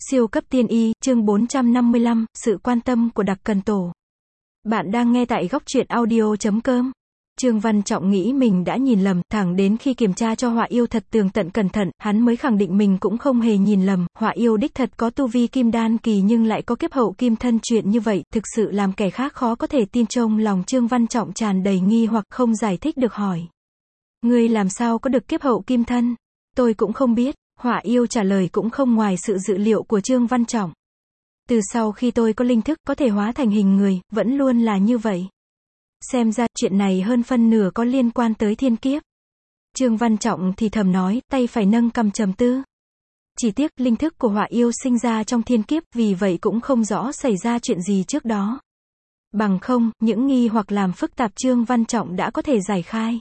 Siêu cấp tiên y, chương 455, sự quan tâm của Đặc Cần Tổ. Bạn đang nghe tại góc truyện audio.com. Trương Văn Trọng nghĩ mình đã nhìn lầm, thẳng đến khi kiểm tra cho Họa Yêu thật tường tận cẩn thận, hắn mới khẳng định mình cũng không hề nhìn lầm. Họa Yêu đích thật có tu vi kim đan kỳ nhưng lại có kiếp hậu kim thân, chuyện như vậy thực sự làm kẻ khác khó có thể tin. Trong lòng Trương Văn Trọng tràn đầy nghi hoặc, không giải thích được hỏi: ngươi làm sao có được kiếp hậu kim thân? Tôi cũng không biết. Họa Yêu trả lời cũng không ngoài sự dự liệu của Trương Văn Trọng. Từ sau khi tôi có linh thức có thể hóa thành hình người, vẫn luôn là như vậy. Xem ra chuyện này hơn phân nửa có liên quan tới thiên kiếp. Trương Văn Trọng thì thầm nói, tay phải nâng cằm trầm tư. Chỉ tiếc linh thức của Họa Yêu sinh ra trong thiên kiếp, vì vậy cũng không rõ xảy ra chuyện gì trước đó. Bằng không, những nghi hoặc làm phức tạp Trương Văn Trọng đã có thể giải khai.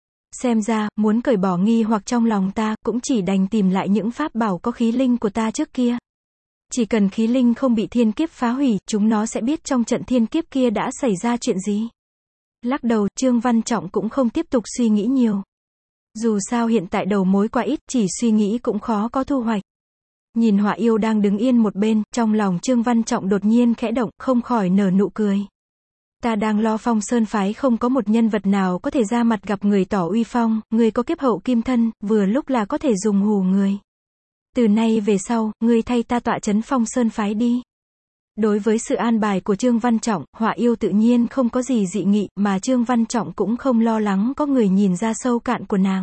Xem ra, muốn cởi bỏ nghi hoặc trong lòng ta, cũng chỉ đành tìm lại những pháp bảo có khí linh của ta trước kia. Chỉ cần khí linh không bị thiên kiếp phá hủy, chúng nó sẽ biết trong trận thiên kiếp kia đã xảy ra chuyện gì. Lắc đầu, Trương Văn Trọng cũng không tiếp tục suy nghĩ nhiều. Dù sao hiện tại đầu mối quá ít, chỉ suy nghĩ cũng khó có thu hoạch. Nhìn Họa Yêu đang đứng yên một bên, trong lòng Trương Văn Trọng đột nhiên khẽ động, không khỏi nở nụ cười. Ta đang lo Phong Sơn phái không có một nhân vật nào có thể ra mặt gặp người tỏ uy phong, người có kiếp hậu kim thân, vừa lúc là có thể dùng hù người. Từ nay về sau, ngươi thay ta tọa trấn Phong Sơn phái đi. Đối với sự an bài của Trương Văn Trọng, Họa Yêu tự nhiên không có gì dị nghị, mà Trương Văn Trọng cũng không lo lắng có người nhìn ra sâu cạn của nàng.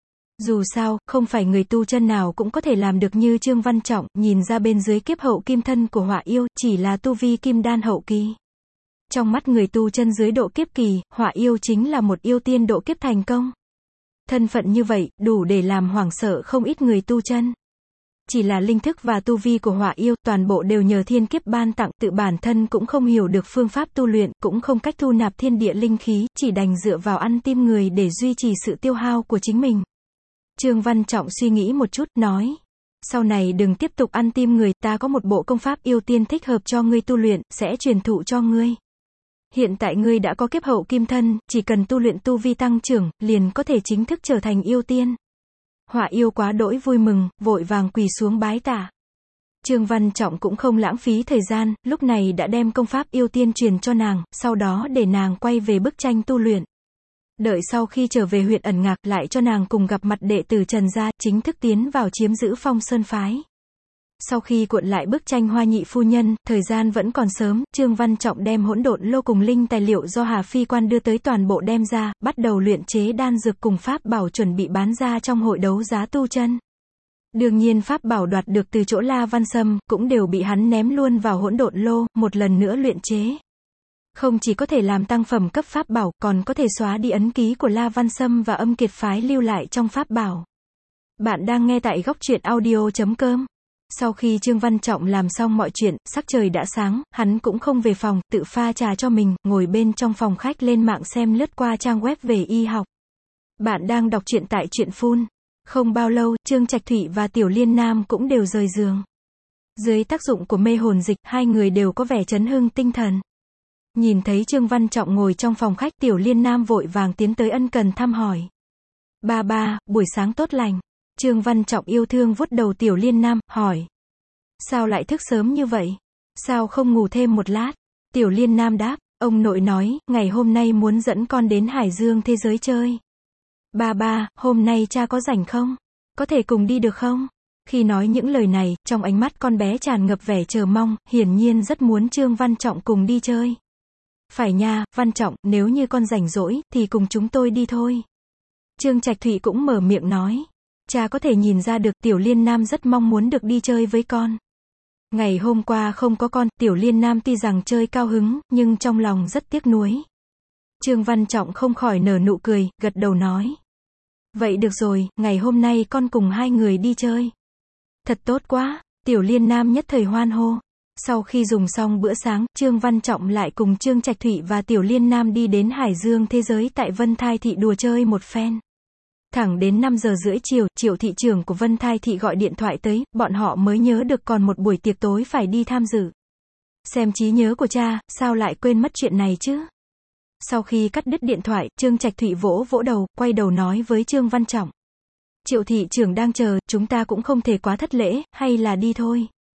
Dù sao, không phải người tu chân nào cũng có thể làm được như Trương Văn Trọng, nhìn ra bên dưới kiếp hậu kim thân của Họa Yêu, chỉ là tu vi kim đan hậu kỳ. Trong mắt người tu chân dưới độ kiếp kỳ, Họa Yêu chính là một yêu tiên độ kiếp thành công. Thân phận như vậy, đủ để làm hoảng sợ không ít người tu chân. Chỉ là linh thức và tu vi của Họa Yêu, toàn bộ đều nhờ thiên kiếp ban tặng, tự bản thân cũng không hiểu được phương pháp tu luyện, cũng không cách thu nạp thiên địa linh khí, chỉ đành dựa vào ăn tim người để duy trì sự tiêu hao của chính mình. Trương Văn Trọng suy nghĩ một chút, nói: sau này đừng tiếp tục ăn tim người, ta có một bộ công pháp yêu tiên thích hợp cho ngươi tu luyện, sẽ truyền thụ cho ngươi. Hiện tại ngươi đã có kiếp hậu kim thân, chỉ cần tu luyện tu vi tăng trưởng, liền có thể chính thức trở thành yêu tiên. Họa Yêu quá đỗi vui mừng, vội vàng quỳ xuống bái tạ. Trương Văn Trọng cũng không lãng phí thời gian, lúc này đã đem công pháp yêu tiên truyền cho nàng, sau đó để nàng quay về bức tranh tu luyện. Đợi sau khi trở về huyện ẩn ngạc, lại cho nàng cùng gặp mặt đệ tử Trần gia, chính thức tiến vào chiếm giữ Phong Sơn phái. Sau khi cuộn lại bức tranh Hoa Nhị phu nhân, thời gian vẫn còn sớm, Trương Văn Trọng đem hỗn độn lô cùng linh tài liệu do Hà Phi Quan đưa tới toàn bộ đem ra, bắt đầu luyện chế đan dược cùng pháp bảo chuẩn bị bán ra trong hội đấu giá tu chân. Đương nhiên pháp bảo đoạt được từ chỗ La Văn Sâm, cũng đều bị hắn ném luôn vào hỗn độn lô, một lần nữa luyện chế. Không chỉ có thể làm tăng phẩm cấp pháp bảo, còn có thể xóa đi ấn ký của La Văn Sâm và Âm Kiệt phái lưu lại trong pháp bảo. Bạn đang nghe tại góc truyện audio.com. Sau khi Trương Văn Trọng làm xong mọi chuyện, sắc trời đã sáng, hắn cũng không về phòng, tự pha trà cho mình, ngồi bên trong phòng khách lên mạng xem lướt qua trang web về y học. Bạn đang đọc truyện tại Truyện Phun. Không bao lâu, Trương Trạch Thụy và Tiểu Liên Nam cũng đều rời giường. Dưới tác dụng của mê hồn dịch, hai người đều có vẻ chấn hưng tinh thần. Nhìn thấy Trương Văn Trọng ngồi trong phòng khách, Tiểu Liên Nam vội vàng tiến tới ân cần thăm hỏi. Ba ba, buổi sáng tốt lành. Trương Văn Trọng yêu thương vuốt đầu Tiểu Liên Nam, hỏi: sao lại thức sớm như vậy? Sao không ngủ thêm một lát? Tiểu Liên Nam đáp: ông nội nói, ngày hôm nay muốn dẫn con đến Hải Dương thế giới chơi. Ba ba, hôm nay cha có rảnh không? Có thể cùng đi được không? Khi nói những lời này, trong ánh mắt con bé tràn ngập vẻ chờ mong, hiển nhiên rất muốn Trương Văn Trọng cùng đi chơi. Phải nha, Văn Trọng, nếu như con rảnh rỗi, thì cùng chúng tôi đi thôi. Trương Trạch Thụy cũng mở miệng nói. Cha có thể nhìn ra được Tiểu Liên Nam rất mong muốn được đi chơi với con. Ngày hôm qua không có con, Tiểu Liên Nam tuy rằng chơi cao hứng, nhưng trong lòng rất tiếc nuối. Trương Văn Trọng không khỏi nở nụ cười, gật đầu nói: vậy được rồi, ngày hôm nay con cùng hai người đi chơi. Thật tốt quá. Tiểu Liên Nam nhất thời hoan hô. Sau khi dùng xong bữa sáng, Trương Văn Trọng lại cùng Trương Trạch Thụy và Tiểu Liên Nam đi đến Hải Dương thế giới tại Vân Thai Thị đùa chơi một phen. Thẳng đến 5 giờ rưỡi chiều, Triệu thị trưởng của Vân Thai Thị gọi điện thoại tới, bọn họ mới nhớ được còn một buổi tiệc tối phải đi tham dự. Xem trí nhớ của cha, sao lại quên mất chuyện này chứ? Sau khi cắt đứt điện thoại, Trương Trạch Thụy vỗ vỗ đầu, quay đầu nói với Trương Văn Trọng: Triệu thị trưởng đang chờ, chúng ta cũng không thể quá thất lễ, hay là đi thôi.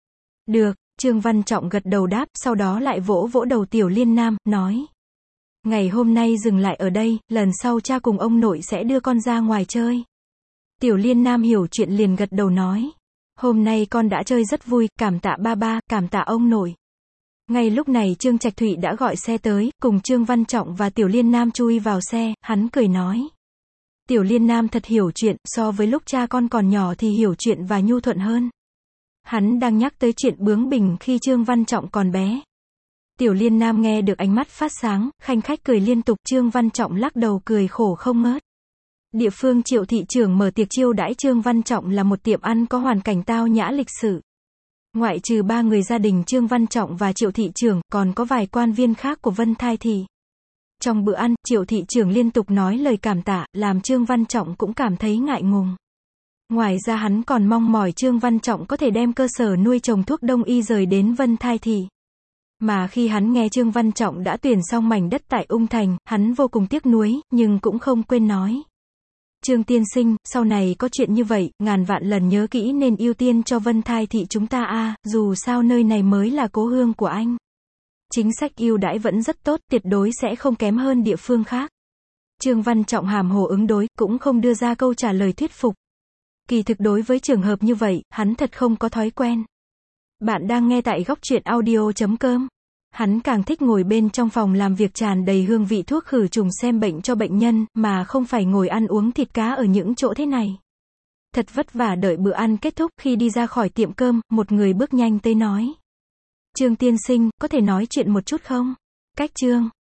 Được, Trương Văn Trọng gật đầu đáp, sau đó lại vỗ vỗ đầu Tiểu Liên Nam, nói. Ngày hôm nay dừng lại ở đây, lần sau cha cùng ông nội sẽ đưa con ra ngoài chơi. Tiểu Liên Nam hiểu chuyện liền gật đầu nói. Hôm nay con đã chơi rất vui, cảm tạ ba ba, cảm tạ ông nội. Ngay lúc này Trương Trạch Thụy đã gọi xe tới, cùng Trương Văn Trọng và Tiểu Liên Nam chui vào xe, hắn cười nói. Tiểu Liên Nam thật hiểu chuyện, so với lúc cha con còn nhỏ thì hiểu chuyện và nhu thuận hơn. Hắn đang nhắc tới chuyện bướng bỉnh khi Trương Văn Trọng còn bé. Tiểu Liên Nam nghe được ánh mắt phát sáng, khanh khách cười liên tục, Trương Văn Trọng lắc đầu cười khổ không ngớt. Địa phương Triệu thị trưởng mở tiệc chiêu đãi Trương Văn Trọng là một tiệm ăn có hoàn cảnh tao nhã lịch sự. Ngoại trừ 3 người gia đình Trương Văn Trọng và Triệu thị trưởng, còn có vài quan viên khác của Vân Thai thị. Trong bữa ăn, Triệu thị trưởng liên tục nói lời cảm tạ, làm Trương Văn Trọng cũng cảm thấy ngại ngùng. Ngoài ra hắn còn mong mỏi Trương Văn Trọng có thể đem cơ sở nuôi trồng thuốc đông y rời đến Vân Thai thị. Mà khi hắn nghe Trương Văn Trọng đã tuyển xong mảnh đất tại Ung Thành, hắn vô cùng tiếc nuối, nhưng cũng không quên nói. Trương tiên sinh, sau này có chuyện như vậy, ngàn vạn lần nhớ kỹ nên ưu tiên cho Vân Thai thị chúng ta dù sao nơi này mới là cố hương của anh. Chính sách ưu đãi vẫn rất tốt, tuyệt đối sẽ không kém hơn địa phương khác. Trương Văn Trọng hàm hồ ứng đối, cũng không đưa ra câu trả lời thuyết phục. Kỳ thực đối với trường hợp như vậy, hắn thật không có thói quen. Bạn đang nghe tại góc truyện audio.com. Hắn càng thích ngồi bên trong phòng làm việc tràn đầy hương vị thuốc khử trùng xem bệnh cho bệnh nhân, mà không phải ngồi ăn uống thịt cá ở những chỗ thế này. Thật vất vả đợi bữa ăn kết thúc, khi đi ra khỏi tiệm cơm, một người bước nhanh tới nói. Trương tiên sinh, có thể nói chuyện một chút không? Cách Trương